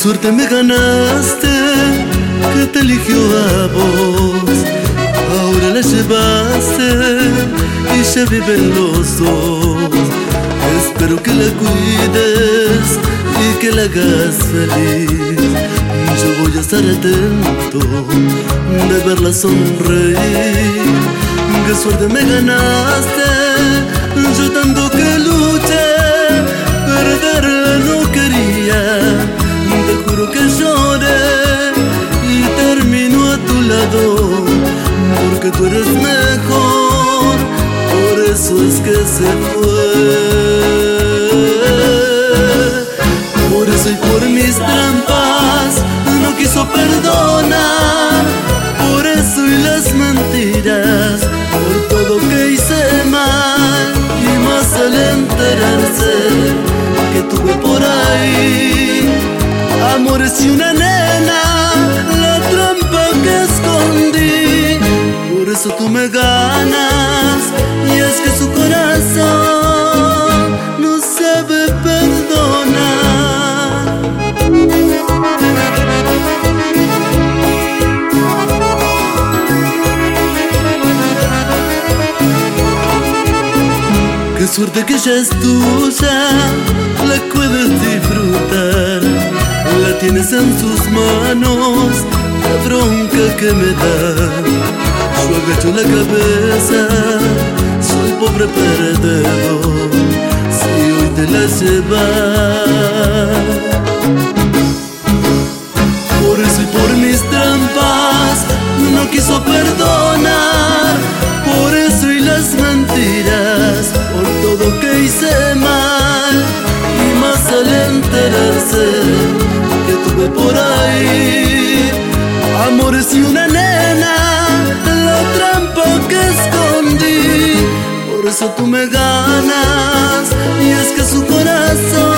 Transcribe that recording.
suerte me ganaste, que te eligió a vos. Ahora la llevaste y ya viven los dos. Espero que la cuides y que la hagas feliz. Yo voy a estar atento de verla sonreír. Qué suerte me ganaste, yo tanto que luché, perderla no quería. Te juro que lloré y termino a tu lado, porque tú eres mejor, por eso es que se fue. Por eso y por mis trampas no quiso perdonar, por eso y las mentiras, por todo que hice mal, y más al enterarse que tuve por ahí amores y una nena, la trampa que escondí. Por eso tú me ganas, y es que su corazón no sabe perdonar. Qué suerte que ya es tuya, la puedes disfrutar, la tienes en tus manos, la bronca que me da. Yo agacho la cabeza, soy pobre perdedor, si hoy te la llevas. Por eso y por mis trampas no quiso perdonar, por eso y las mentiras, por todo que hice mal, y más al enterarse que tuve por ahí amores y una nena, la trampa que escondí. Por eso tú me ganas, y es que su corazón